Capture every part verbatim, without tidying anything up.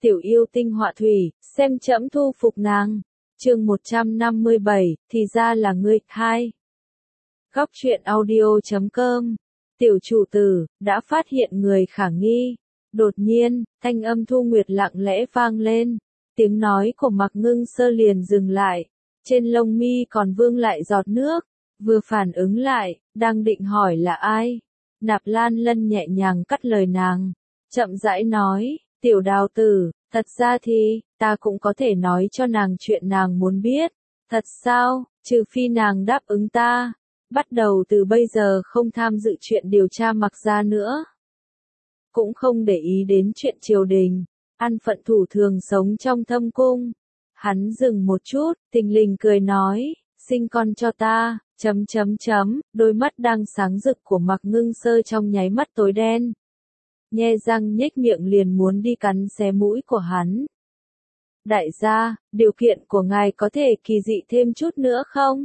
tiểu yêu tinh họa thủy, xem trẫm thu phục nàng. Chương một trăm năm mươi bảy, thì ra là ngươi. Hai. Góc truyện audio chấm com. Tiểu chủ tử đã phát hiện người khả nghi. Đột nhiên, thanh âm Thu Nguyệt lặng lẽ vang lên, tiếng nói của Mạc Ngưng Sơ liền dừng lại, trên lông mi còn vương lại giọt nước, vừa phản ứng lại, đang định hỏi là ai. Nạp Lan Lân nhẹ nhàng cắt lời nàng, chậm rãi nói, tiểu đào tử, thật ra thì, ta cũng có thể nói cho nàng chuyện nàng muốn biết. Thật sao, trừ phi nàng đáp ứng ta, bắt đầu từ bây giờ không tham dự chuyện điều tra Mạc gia nữa. Cũng không để ý đến chuyện triều đình, an phận thủ thường sống trong thâm cung. Hắn dừng một chút, tình lình cười nói, sinh con cho ta, chấm chấm chấm, đôi mắt đang sáng rực của Mạc Ngưng Sơ trong nháy mắt tối đen. Nhe răng nhếch miệng liền muốn đi cắn xé mũi của hắn. Đại gia, điều kiện của ngài có thể kỳ dị thêm chút nữa không?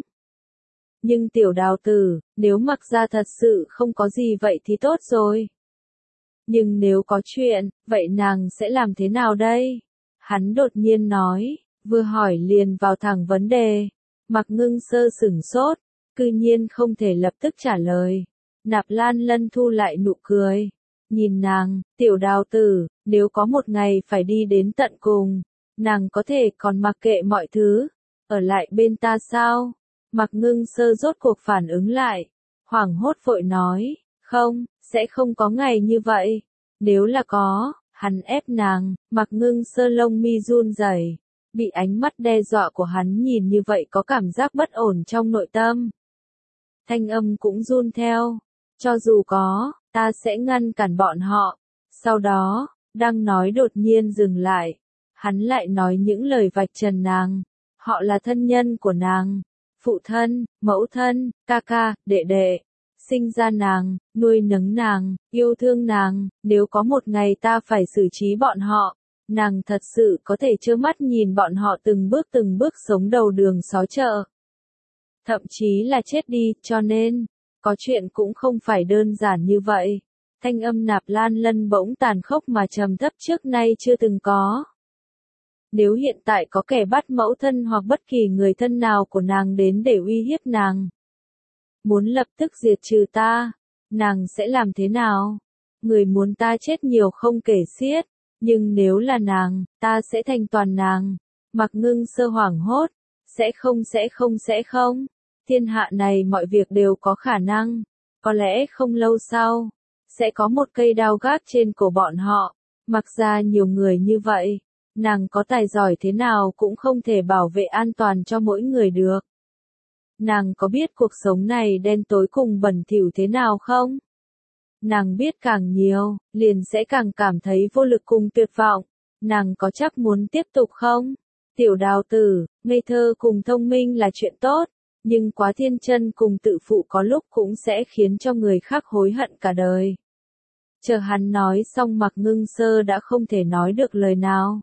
Nhưng tiểu đào tử, nếu Mạc gia thật sự không có gì vậy thì tốt rồi. Nhưng nếu có chuyện, vậy nàng sẽ làm thế nào đây? Hắn đột nhiên nói, vừa hỏi liền vào thẳng vấn đề. Mạc Ngưng Sơ sửng sốt, cư nhiên không thể lập tức trả lời. Nạp Lan Lân thu lại nụ cười, nhìn nàng, tiểu đào tử, nếu có một ngày phải đi đến tận cùng, nàng có thể còn mặc kệ mọi thứ, ở lại bên ta sao? Mạc Ngưng Sơ rốt cuộc phản ứng lại, hoảng hốt vội nói, không, sẽ không có ngày như vậy. Nếu là có, hắn ép nàng. Mạc Ngưng Sơ lông mi run rẩy, bị ánh mắt đe dọa của hắn nhìn như vậy có cảm giác bất ổn trong nội tâm. Thanh âm cũng run theo, cho dù có, ta sẽ ngăn cản bọn họ. Sau đó, đang nói đột nhiên dừng lại, hắn lại nói những lời vạch trần nàng. Họ là thân nhân của nàng, phụ thân, mẫu thân, ca ca, đệ đệ, sinh ra nàng, nuôi nấng nàng, yêu thương nàng. Nếu có một ngày ta phải xử trí bọn họ, nàng thật sự có thể trơ mắt nhìn bọn họ từng bước từng bước sống đầu đường xó chợ, thậm chí là chết đi. Cho nên, có chuyện cũng không phải đơn giản như vậy. Thanh âm Nạp Lan Lân bỗng tàn khốc mà trầm thấp trước nay chưa từng có. Nếu hiện tại có kẻ bắt mẫu thân hoặc bất kỳ người thân nào của nàng đến để uy hiếp nàng, muốn lập tức diệt trừ ta, nàng sẽ làm thế nào? Người muốn ta chết nhiều không kể xiết, nhưng nếu là nàng, ta sẽ thành toàn nàng. Mạc Ngưng Sơ hoảng hốt, sẽ không sẽ không sẽ không. Thiên hạ này mọi việc đều có khả năng, có lẽ không lâu sau, sẽ có một cây đao gác trên cổ bọn họ. Mặc ra nhiều người như vậy, nàng có tài giỏi thế nào cũng không thể bảo vệ an toàn cho mỗi người được. Nàng có biết cuộc sống này đen tối cùng bẩn thỉu thế nào không? Nàng biết càng nhiều, liền sẽ càng cảm thấy vô lực cùng tuyệt vọng. Nàng có chắc muốn tiếp tục không? Tiểu đào tử, ngây thơ cùng thông minh là chuyện tốt, nhưng quá thiên chân cùng tự phụ có lúc cũng sẽ khiến cho người khác hối hận cả đời. Chờ hắn nói xong Mạc Ngưng Sơ đã không thể nói được lời nào.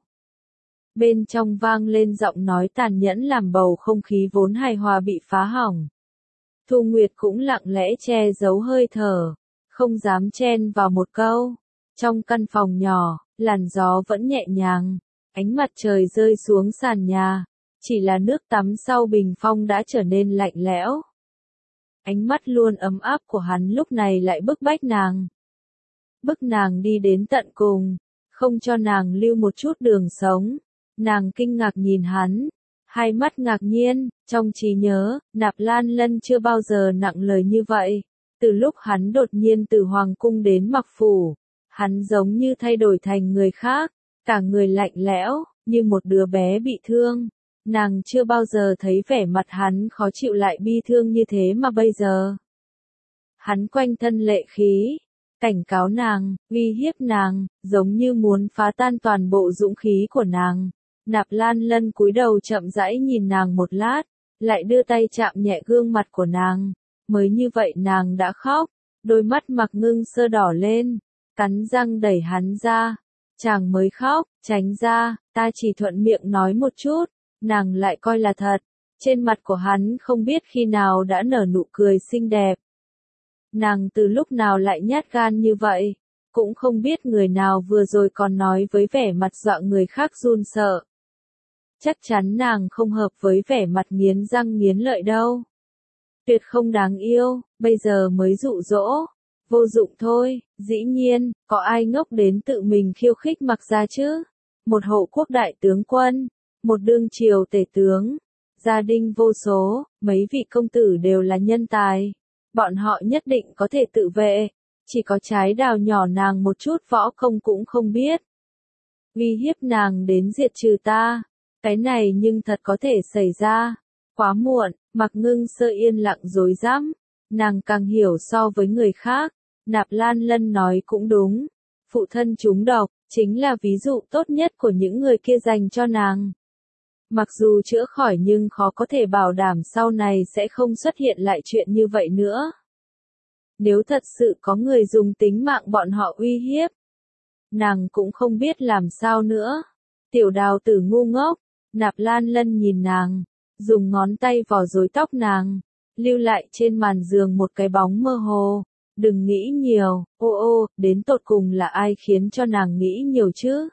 Bên trong vang lên giọng nói tàn nhẫn làm bầu không khí vốn hài hòa bị phá hỏng. Thu Nguyệt cũng lặng lẽ che giấu hơi thở, không dám chen vào một câu. Trong căn phòng nhỏ, làn gió vẫn nhẹ nhàng, ánh mặt trời rơi xuống sàn nhà, chỉ là nước tắm sau bình phong đã trở nên lạnh lẽo. Ánh mắt luôn ấm áp của hắn lúc này lại bức bách nàng. Bức nàng đi đến tận cùng, không cho nàng lưu một chút đường sống. Nàng kinh ngạc nhìn hắn, hai mắt ngạc nhiên, trong trí nhớ, Nạp Lan Lân chưa bao giờ nặng lời như vậy. Từ lúc hắn đột nhiên từ Hoàng cung đến Mặc Phủ, hắn giống như thay đổi thành người khác, cả người lạnh lẽo, như một đứa bé bị thương. Nàng chưa bao giờ thấy vẻ mặt hắn khó chịu lại bi thương như thế mà bây giờ. Hắn quanh thân lệ khí, cảnh cáo nàng, uy hiếp nàng, giống như muốn phá tan toàn bộ dũng khí của nàng. Nạp Lan Lân cúi đầu chậm rãi nhìn nàng một lát, lại đưa tay chạm nhẹ gương mặt của nàng. Mới như vậy nàng đã khóc, đôi mắt Mạc Ngưng Sơ đỏ lên, cắn răng đẩy hắn ra. Chàng mới khóc, tránh ra, ta chỉ thuận miệng nói một chút, nàng lại coi là thật. Trên mặt của hắn không biết khi nào đã nở nụ cười xinh đẹp. Nàng từ lúc nào lại nhát gan như vậy? cũng không biết người nào vừa rồi còn nói với vẻ mặt dọa người khác run sợ. Chắc chắn nàng không hợp với vẻ mặt nghiến răng nghiến lợi đâu. Tuyệt không đáng yêu, bây giờ mới dụ dỗ. Vô dụng thôi, dĩ nhiên, có ai ngốc đến tự mình khiêu khích Mặc gia chứ? Một hộ quốc đại tướng quân, một đương triều tể tướng, gia đình vô số, mấy vị công tử đều là nhân tài. Bọn họ nhất định có thể tự vệ, chỉ có trái đào nhỏ nàng một chút võ công cũng không biết. Uy hiếp nàng đến diệt trừ ta, cái này nhưng thật có thể xảy ra. Quá muộn, Mạc Ngưng Sơ yên lặng rối rắm, nàng càng hiểu so với người khác. Nạp Lan Lân nói cũng đúng, phụ thân trúng độc, chính là ví dụ tốt nhất của những người kia dành cho nàng. Mặc dù chữa khỏi nhưng khó có thể bảo đảm sau này sẽ không xuất hiện lại chuyện như vậy nữa. Nếu thật sự có người dùng tính mạng bọn họ uy hiếp, nàng cũng không biết làm sao nữa. Tiểu Đào tử ngu ngốc, Nạp Lan Lân nhìn nàng, dùng ngón tay vò rối tóc nàng, lưu lại trên màn giường một cái bóng mơ hồ. Đừng nghĩ nhiều, ô ô, đến tột cùng là ai khiến cho nàng nghĩ nhiều chứ?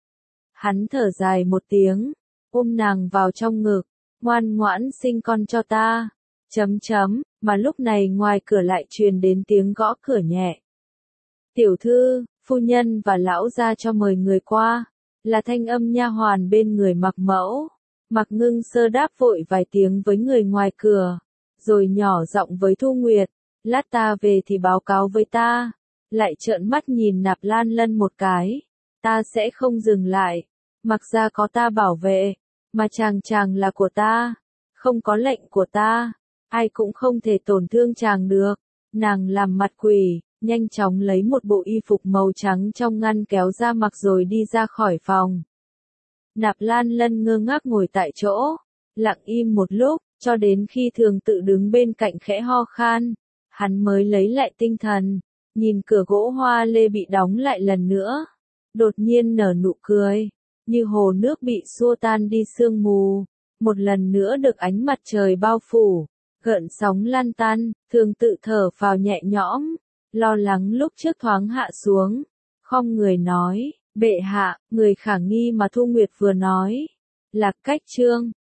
Hắn thở dài một tiếng, ôm nàng vào trong ngực, ngoan ngoãn sinh con cho ta. Chấm chấm, mà lúc này ngoài cửa lại truyền đến tiếng gõ cửa nhẹ. Tiểu thư, phu nhân và lão gia cho mời người qua, là thanh âm nha hoàn bên người Mặc Mẫu. Mạc Ngưng Sơ đáp vội vài tiếng với người ngoài cửa, rồi nhỏ giọng với Thu Nguyệt. Lát ta về thì báo cáo với ta. Lại trợn mắt nhìn Nạp Lan Lân một cái. Ta sẽ không dừng lại. Mặc ra có ta bảo vệ. Mà chàng chàng là của ta. Không có lệnh của ta. Ai cũng không thể tổn thương chàng được. Nàng làm mặt quỷ. Nhanh chóng lấy một bộ y phục màu trắng trong ngăn kéo ra mặc rồi đi ra khỏi phòng. Nạp Lan Lân ngơ ngác ngồi tại chỗ. Lặng im một lúc. Cho đến khi Thường Tự đứng bên cạnh khẽ ho khan. Hắn mới lấy lại tinh thần, nhìn cửa gỗ hoa lê bị đóng lại lần nữa. Đột nhiên nở nụ cười, như hồ nước bị xua tan đi sương mù. Một lần nữa được ánh mặt trời bao phủ, gợn sóng lan tan, Thường Tự thở phào nhẹ nhõm, lo lắng lúc trước thoáng hạ xuống. Khom người nói, bệ hạ, người khả nghi mà Thu Nguyệt vừa nói, là Cách Trương.